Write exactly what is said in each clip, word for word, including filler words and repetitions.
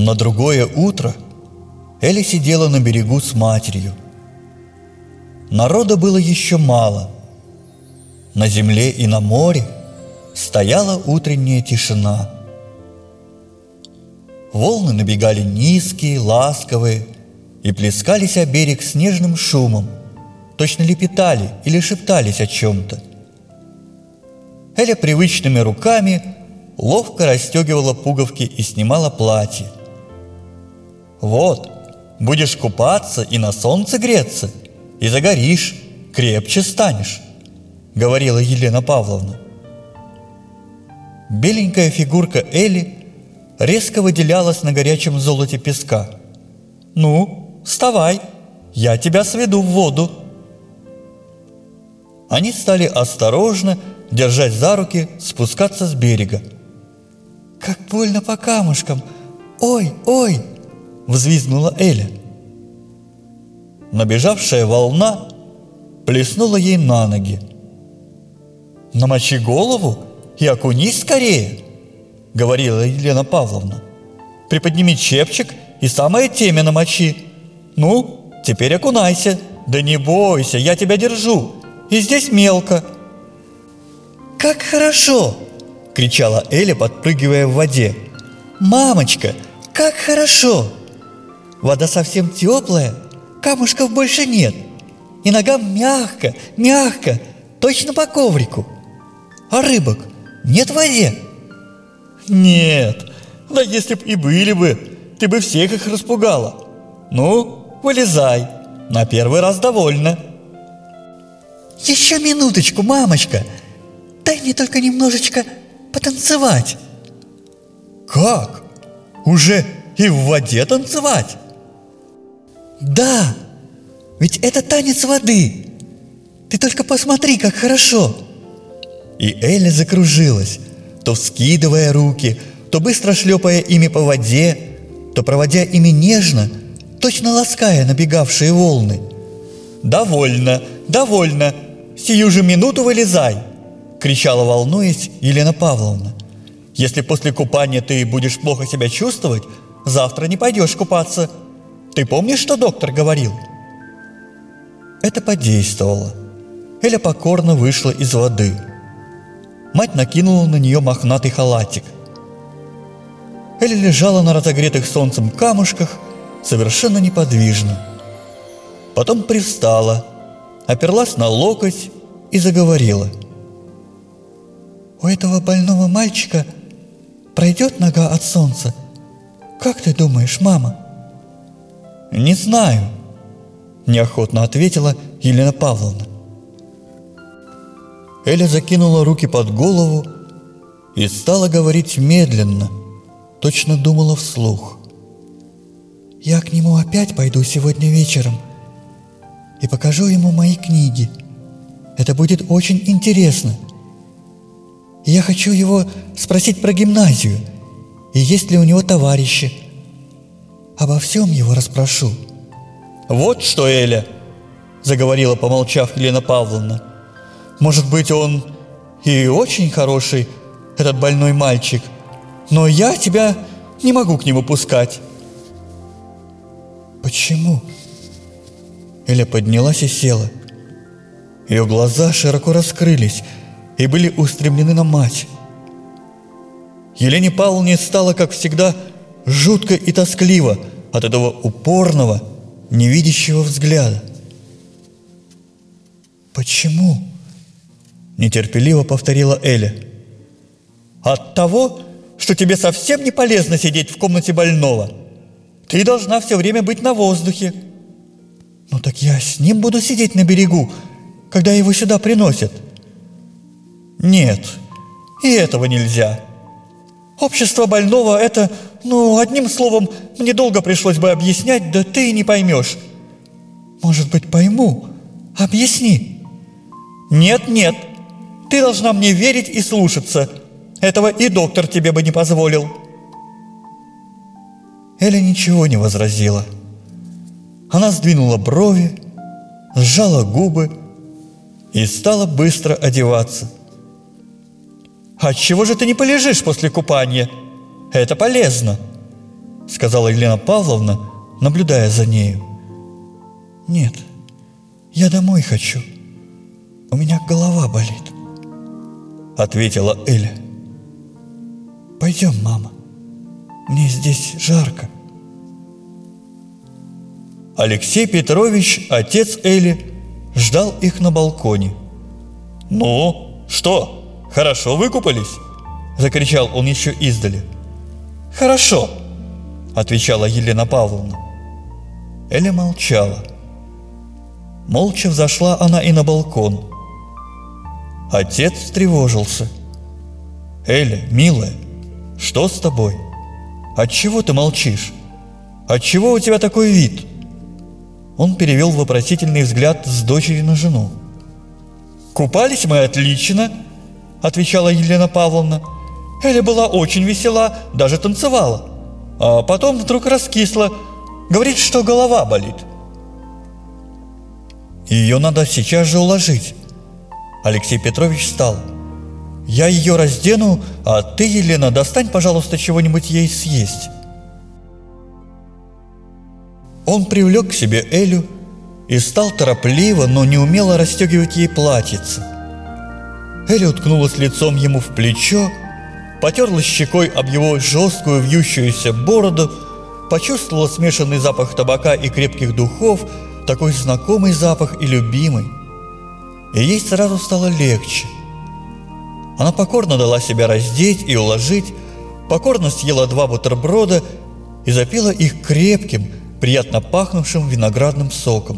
На другое утро Эля сидела на берегу с матерью. Народа было еще мало. На земле и на море стояла утренняя тишина. Волны набегали низкие, ласковые и плескались о берег с нежным шумом, точно лепетали или шептались о чем-то. Эля привычными руками ловко расстегивала пуговки и снимала платье. «Вот, будешь купаться и на солнце греться, и загоришь, крепче станешь», — говорила Елена Павловна. Беленькая фигурка Эли резко выделялась на горячем золоте песка. «Ну, вставай, я тебя сведу в воду». Они стали осторожно, держась за руки, спускаться с берега. «Как больно по камушкам! Ой, ой!» — взвизгнула Эля. Набежавшая волна плеснула ей на ноги. «Намочи голову и окунись скорее», — говорила Елена Павловна. «Приподними чепчик и самое темя намочи. Ну, теперь окунайся. Да не бойся, я тебя держу. И здесь мелко». «Как хорошо!» — кричала Эля, подпрыгивая в воде. «Мамочка, как хорошо! Вода совсем теплая, камушков больше нет, и ногам мягко, мягко, точно по коврику. А рыбок нет в воде?» «Нет, да если б и были бы, ты бы всех их распугала. Ну, вылезай, на первый раз довольно». «Еще минуточку, мамочка, дай мне только немножечко потанцевать». «Как? Уже и в воде танцевать?» «Да, ведь это танец воды. Ты только посмотри, как хорошо». И Эля закружилась, то вскидывая руки, то быстро шлепая ими по воде, то проводя ими нежно, точно лаская набегавшие волны. «Довольно, довольно, сию же минуту вылезай!» — кричала, волнуясь, Елена Павловна. «Если после купания ты будешь плохо себя чувствовать, завтра не пойдешь купаться. Ты помнишь, что доктор говорил?» Это подействовало. Эля покорно вышла из воды. Мать накинула на нее мохнатый халатик. Эля лежала на разогретых солнцем камушках совершенно неподвижно. Потом привстала, оперлась на локоть и заговорила. «У этого больного мальчика пройдет нога от солнца? Как ты думаешь, мама?» «Не знаю», – неохотно ответила Елена Павловна. Эля закинула руки под голову и стала говорить медленно, точно думала вслух. «Я к нему опять пойду сегодня вечером и покажу ему мои книги. Это будет очень интересно. И я хочу его спросить про гимназию, и есть ли у него товарищи. Обо всем его расспрошу». «Вот что, Эля», — заговорила, помолчав, Елена Павловна, «может быть, он и очень хороший, этот больной мальчик, но я тебя не могу к нему пускать». «Почему?» Эля поднялась и села. Ее глаза широко раскрылись и были устремлены на мать. Елене Павловне стало, как всегда, жутко и тоскливо от этого упорного, невидящего взгляда. «Почему?» – нетерпеливо повторила Эля. «От того, что тебе совсем не полезно сидеть в комнате больного. Ты должна все время быть на воздухе». «Ну так я с ним буду сидеть на берегу, когда его сюда приносят». «Нет, и этого нельзя. Общество больного – это, ну, одним словом, мне долго пришлось бы объяснять, да ты и не поймешь». «Может быть, пойму. Объясни». «Нет, нет, ты должна мне верить и слушаться. Этого и доктор тебе бы не позволил». Эля ничего не возразила. Она сдвинула брови, сжала губы и стала быстро одеваться. «Отчего же ты не полежишь после купания? Это полезно». — сказала Елена Павловна, наблюдая за нею. «Нет, я домой хочу. У меня голова болит», — ответила Эля. «Пойдем, мама. Мне здесь жарко». Алексей Петрович, отец Эли, ждал их на балконе. «Ну, что, хорошо выкупались?» – закричал он еще издали. «Хорошо», – отвечала Елена Павловна. Эля молчала. Молча взошла она и на балкон. Отец встревожился. «Эля, милая, что с тобой? Отчего ты молчишь? Отчего у тебя такой вид?» Он перевел вопросительный взгляд с дочери на жену. «Купались мы отлично», – отвечала Елена Павловна. «Эля была очень весела, даже танцевала. А потом вдруг раскисла, говорит, что голова болит». «Ее надо сейчас же уложить». Алексей Петрович встал. «Я ее раздену, а ты, Елена, достань, пожалуйста, чего-нибудь ей съесть». Он привлек к себе Элю и стал торопливо, но неумело расстегивать ей платьице. Эля уткнулась лицом ему в плечо, потерлась щекой об его жесткую вьющуюся бороду, почувствовала смешанный запах табака и крепких духов, такой знакомый запах и любимый. И ей сразу стало легче. Она покорно дала себя раздеть и уложить, покорно съела два бутерброда и запила их крепким, приятно пахнувшим виноградным соком.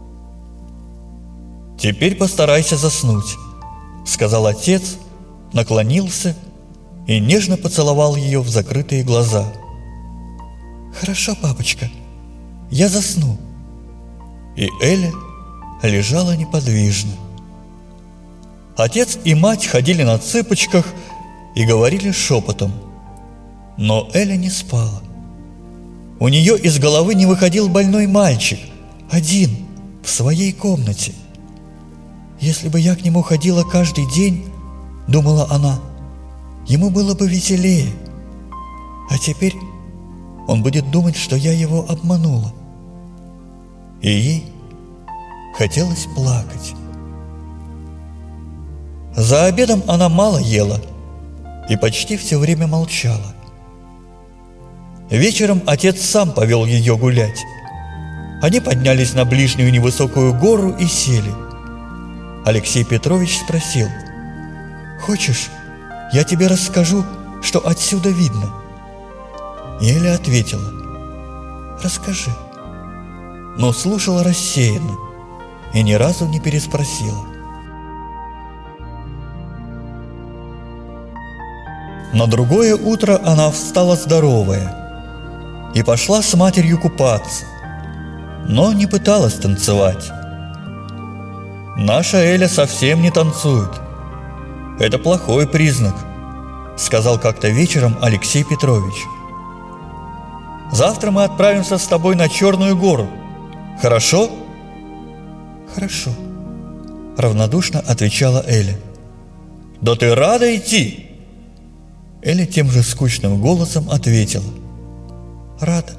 «Теперь постарайся заснуть», — сказал отец, наклонился и нежно поцеловал ее в закрытые глаза. «Хорошо, папочка, я засну». И Эля лежала неподвижно. Отец и мать ходили на цыпочках и говорили шепотом. Но Эля не спала. У нее из головы не выходил больной мальчик, один, в своей комнате. «Если бы я к нему ходила каждый день, — думала она, — ему было бы веселее. А теперь он будет думать, что я его обманула». И ей хотелось плакать. За обедом она мало ела и почти все время молчала. Вечером отец сам повел ее гулять. Они поднялись на ближнюю невысокую гору и сели. Алексей Петрович спросил: «Хочешь, я тебе расскажу, что отсюда видно?» Эля ответила: «Расскажи», но слушала рассеянно и ни разу не переспросила. На другое утро она встала здоровая и пошла с матерью купаться, но не пыталась танцевать. «Наша Эля совсем не танцует. Это плохой признак», — сказал как-то вечером Алексей Петрович. «Завтра мы отправимся с тобой на Черную гору. Хорошо?» «Хорошо», — равнодушно отвечала Эля. «Да ты рада идти?» Эля тем же скучным голосом ответила: «Рада».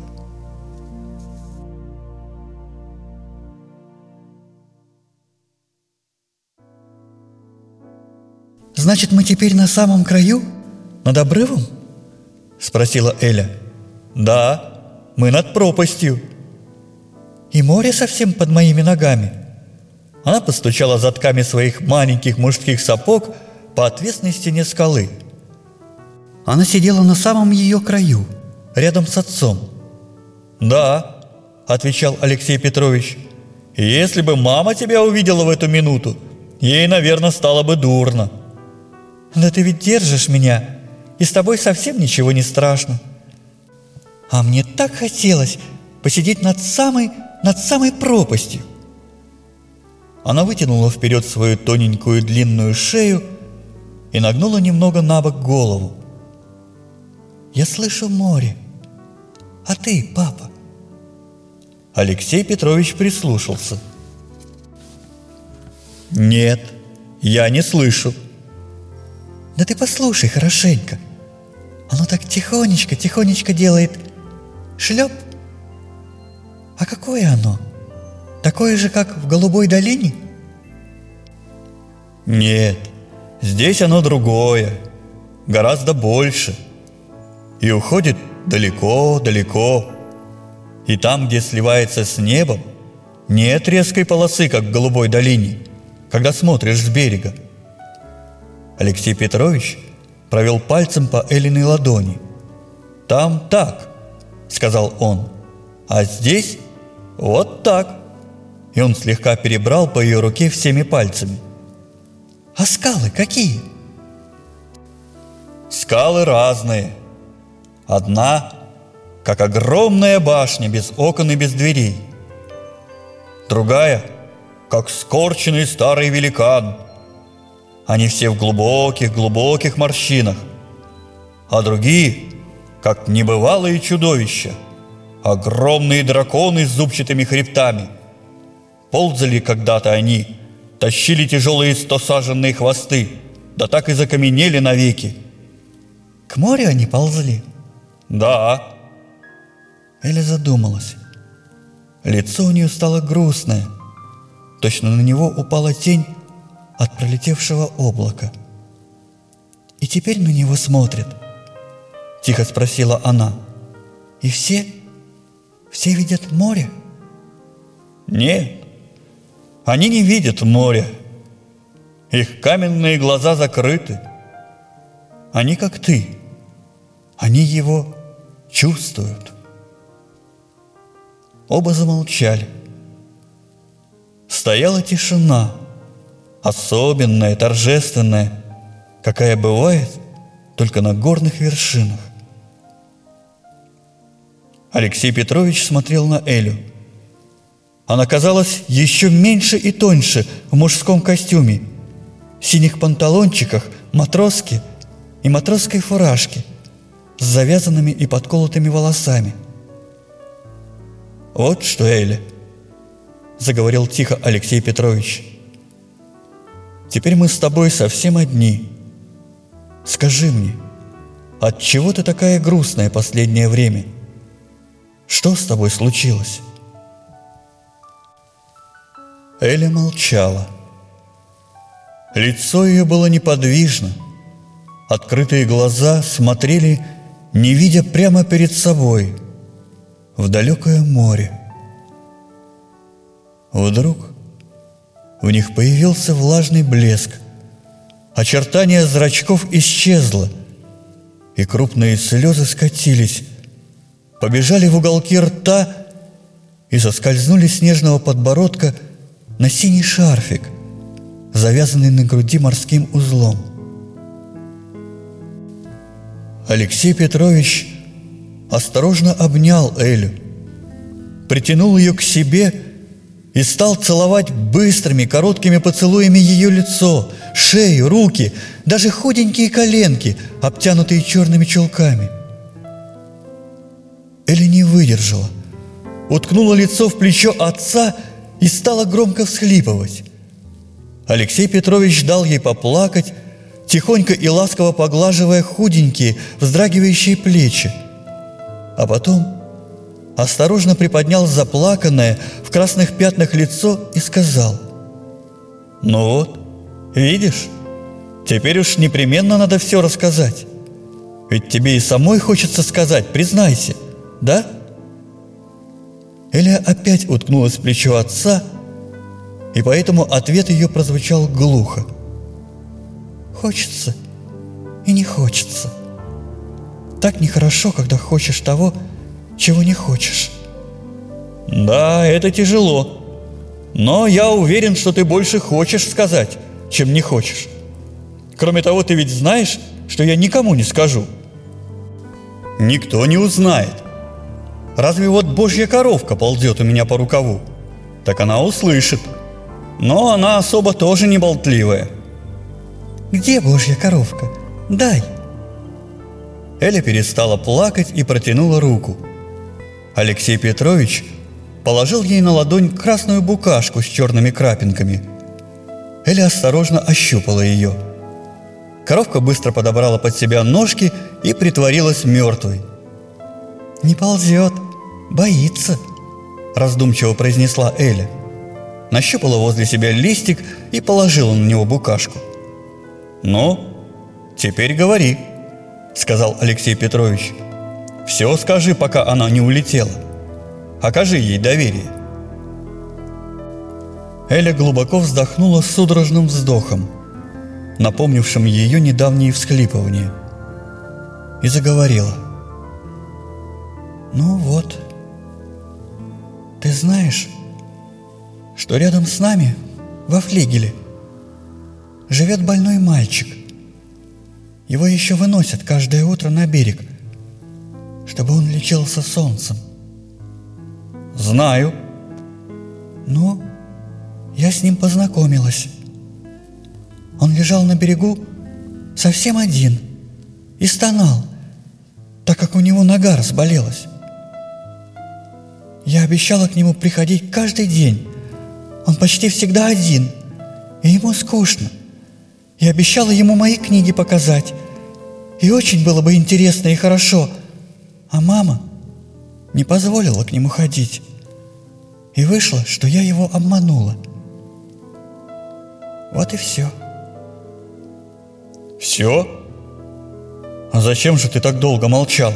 «Значит, мы теперь на самом краю? Над обрывом?» — спросила Эля. «Да, мы над пропастью». «И море совсем под моими ногами?» Она постучала задками своих маленьких мужских сапог по отвесной стене скалы. Она сидела на самом ее краю, рядом с отцом. «Да», — отвечал Алексей Петрович, — «если бы мама тебя увидела в эту минуту, ей, наверное, стало бы дурно». «Да ты ведь держишь меня, и с тобой совсем ничего не страшно. А мне так хотелось посидеть над самой, над самой пропастью». Она вытянула вперед свою тоненькую длинную шею и нагнула немного набок голову. «Я слышу море. А ты, папа?» Алексей Петрович прислушался. «Нет, я не слышу». «Да ты послушай хорошенько. Оно так тихонечко, тихонечко делает Шлеп? А какое оно? Такое же, как в Голубой долине? Нет, здесь оно другое, гораздо больше. И уходит далеко-далеко. И там, где сливается с небом, нет резкой полосы, как в Голубой долине, когда смотришь с берега. Алексей Петрович провел пальцем по Элиной ладони. «Там так», — сказал он, — «а здесь вот так». И он слегка перебрал по ее руке всеми пальцами. «А скалы какие?» «Скалы разные. Одна, как огромная башня, без окон и без дверей. Другая, как скорченный старый великан. Они все в глубоких-глубоких морщинах. А другие, как небывалые чудовища, огромные драконы с зубчатыми хребтами. Ползали когда-то они, тащили тяжелые стосаженные хвосты, да так и закаменели навеки». «К морю они ползли?» «Да». Эля задумалась. Лицо у нее стало грустное. Точно на него упала тень от пролетевшего облака. «И теперь на него смотрят?» — тихо спросила она. «И все? Все видят море?» «Нет, они не видят моря. Их каменные глаза закрыты. Они как ты. Они его чувствуют». Оба замолчали. Стояла тишина, особенная, торжественная, какая бывает только на горных вершинах. Алексей Петрович смотрел на Элю. Она казалась еще меньше и тоньше в мужском костюме, синих панталончиках, матроске и матросской фуражке с завязанными и подколотыми волосами. «Вот что, Эля, — заговорил тихо Алексей Петрович, — теперь мы с тобой совсем одни. Скажи мне, отчего ты такая грустная последнее время? Что с тобой случилось?» Эля молчала. Лицо ее было неподвижно. Открытые глаза смотрели, не видя, прямо перед собой, в далекое море. Вдруг в них появился влажный блеск, очертание зрачков исчезло, и крупные слезы скатились, побежали в уголки рта и соскользнули с нежного подбородка на синий шарфик, завязанный на груди морским узлом. Алексей Петрович осторожно обнял Элю, притянул ее к себе и стал целовать быстрыми, короткими поцелуями ее лицо, шею, руки, даже худенькие коленки, обтянутые черными чулками. Эля не выдержала, уткнула лицо в плечо отца и стала громко всхлипывать. Алексей Петрович дал ей поплакать, тихонько и ласково поглаживая худенькие, вздрагивающие плечи. А потом осторожно приподнял заплаканное в красных пятнах лицо и сказал: «Ну вот, видишь, теперь уж непременно надо все рассказать. Ведь тебе и самой хочется сказать, признайся, да?» Эля опять уткнулась в плечо отца, и поэтому ответ ее прозвучал глухо: «Хочется и не хочется. Так нехорошо, когда хочешь того, чего не хочешь». «Да, это тяжело. Но я уверен, что ты больше хочешь сказать, чем не хочешь. Кроме того, ты ведь знаешь, что я никому не скажу». «Никто не узнает. Разве вот божья коровка ползет у меня по рукаву, так она услышит. Но она особо тоже не болтливая». «Где божья коровка? Дай». Эля перестала плакать и протянула руку. Алексей Петрович положил ей на ладонь красную букашку с черными крапинками. Эля осторожно ощупала ее. Коровка быстро подобрала под себя ножки и притворилась мертвой. «Не ползет, боится», – раздумчиво произнесла Эля. Нащупала возле себя листик и положила на него букашку. «Ну, теперь говори», – сказал Алексей Петрович. «Все скажи, пока она не улетела. Окажи ей доверие». Эля глубоко вздохнула с судорожным вздохом, напомнившим ее недавние всхлипывания, и заговорила. «Ну вот, ты знаешь, что рядом с нами, во флигеле, живет больной мальчик. Его еще выносят каждое утро на берег, чтобы он лечился солнцем». «Знаю». «Ну, я с ним познакомилась. Он лежал на берегу совсем один и стонал, так как у него нога разболелась. Я обещала к нему приходить каждый день. Он почти всегда один, и ему скучно. Я обещала ему мои книги показать, и очень было бы интересно и хорошо. А мама не позволила к нему ходить, и вышло, что я его обманула. Вот и все». «Все? А зачем же ты так долго молчала?»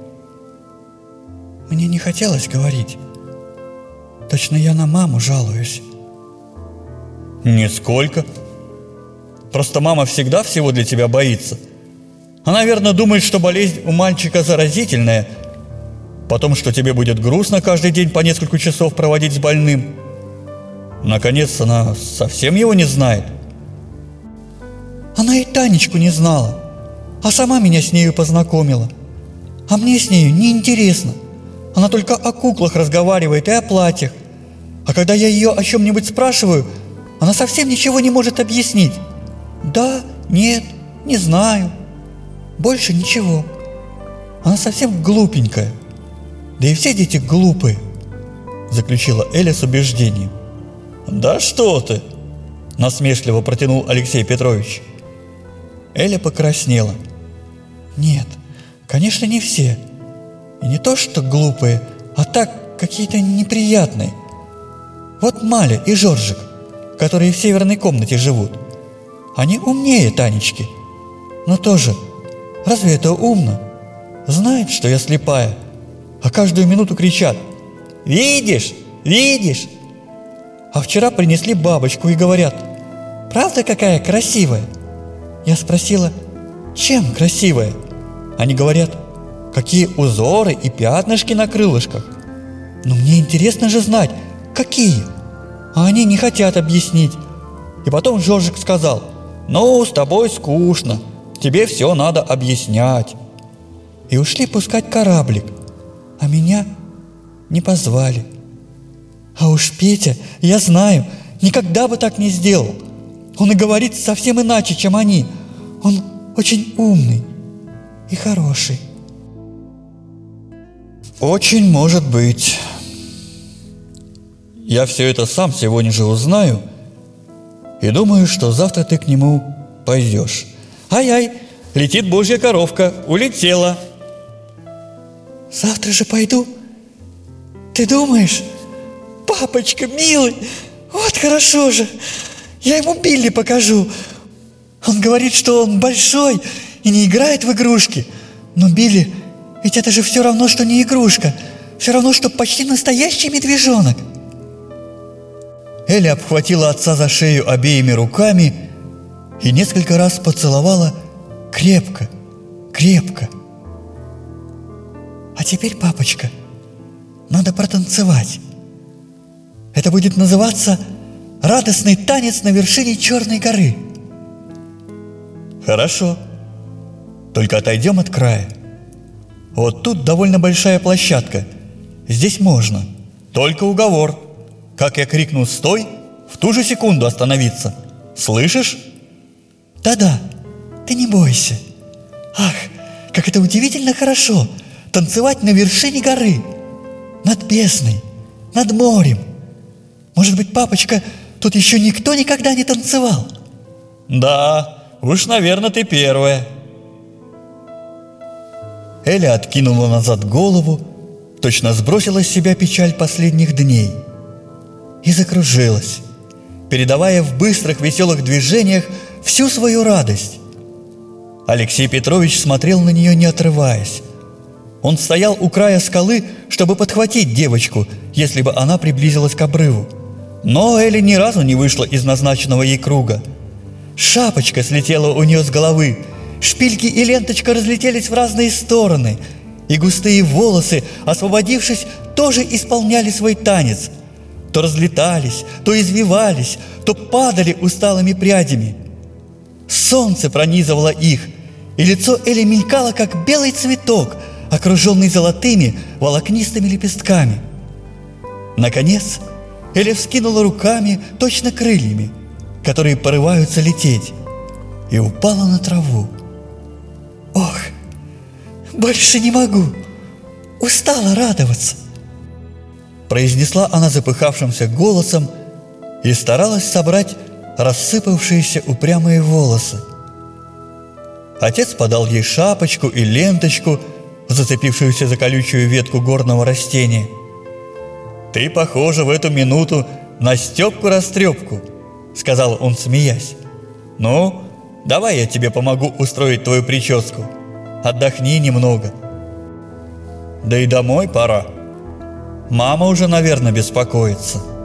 «Мне не хотелось говорить. Точно я на маму жалуюсь». «Нисколько. Просто мама всегда всего для тебя боится. Она, наверное, думает, что болезнь у мальчика заразительная, потом, что тебе будет грустно каждый день по несколько часов проводить с больным. Наконец, она совсем его не знает». «Она и Танечку не знала, а сама меня с нею познакомила. А мне с нею неинтересно. Она только о куклах разговаривает и о платьях. А когда я ее о чем-нибудь спрашиваю, она совсем ничего не может объяснить. Да, нет, не знаю. Больше ничего. Она совсем глупенькая. Да и все дети глупые», – заключила Эля с убеждением. «Да что ты!» – насмешливо протянул Алексей Петрович. Эля покраснела. «Нет, конечно, не все. И не то что глупые, а так какие-то неприятные. Вот Маля и Жоржик, которые в северной комнате живут. Они умнее Танечки. Но тоже, разве это умно? Знают, что я слепая, а каждую минуту кричат: «Видишь? Видишь?» А вчера принесли бабочку и говорят: «Правда, какая красивая?» Я спросила: «Чем красивая?» Они говорят: «Какие узоры и пятнышки на крылышках». Но мне интересно же знать, какие. А они не хотят объяснить. И потом Жоржик сказал: «Ну, с тобой скучно, тебе все надо объяснять». И ушли пускать кораблик, а меня не позвали. А уж Петя, я знаю, никогда бы так не сделал. Он и говорит совсем иначе, чем они. Он очень умный и хороший. «Очень может быть. Я все это сам сегодня же узнаю и думаю, что завтра ты к нему пойдешь». «Ай-ай, летит божья коровка, улетела». «Завтра же пойду? Ты думаешь? Папочка, милый, вот хорошо же. Я ему Билли покажу. Он говорит, что он большой и не играет в игрушки. Но Билли, ведь это же все равно, что не игрушка. Все равно, что почти настоящий медвежонок». Эля обхватила отца за шею обеими руками и несколько раз поцеловала крепко, крепко. «А теперь, папочка, надо протанцевать. Это будет называться «Радостный танец на вершине Черной горы». «Хорошо. Только отойдем от края. Вот тут довольно большая площадка. Здесь можно. Только уговор. Как я крикну «Стой!», в ту же секунду остановиться. Слышишь?» «Да-да, ты не бойся. Ах, как это удивительно хорошо танцевать на вершине горы, над бездной, над морем. Может быть, папочка, тут еще никто никогда не танцевал?» «Да, уж, наверное, ты первая». Эля откинула назад голову точно сбросила с себя печаль последних дней и закружилась, передавая в быстрых веселых движениях всю свою радость. Алексей Петрович смотрел на нее, не отрываясь. Он стоял у края скалы, чтобы подхватить девочку, если бы она приблизилась к обрыву. Но Эля ни разу не вышла из назначенного ей круга. Шапочка слетела у нее с головы, шпильки и ленточка разлетелись в разные стороны, и густые волосы, освободившись, тоже исполняли свой танец. То разлетались, то извивались, то падали усталыми прядями. Солнце пронизывало их, и лицо Эли мелькало, как белый цветок, окруженный золотыми волокнистыми лепестками. Наконец, Эля вскинула руками, точно крыльями, которые порываются лететь, и упала на траву. «Ох, больше не могу! Устала радоваться!» произнесла она запыхавшимся голосом и старалась собрать рассыпавшиеся упрямые волосы. Отец подал ей шапочку и ленточку, зацепившуюся за колючую ветку горного растения. «Ты похожа в эту минуту на Степку-растрепку», — сказал он, смеясь. «Ну, давай я тебе помогу устроить твою прическу. Отдохни немного. Да и домой пора. Мама уже, наверное, беспокоится».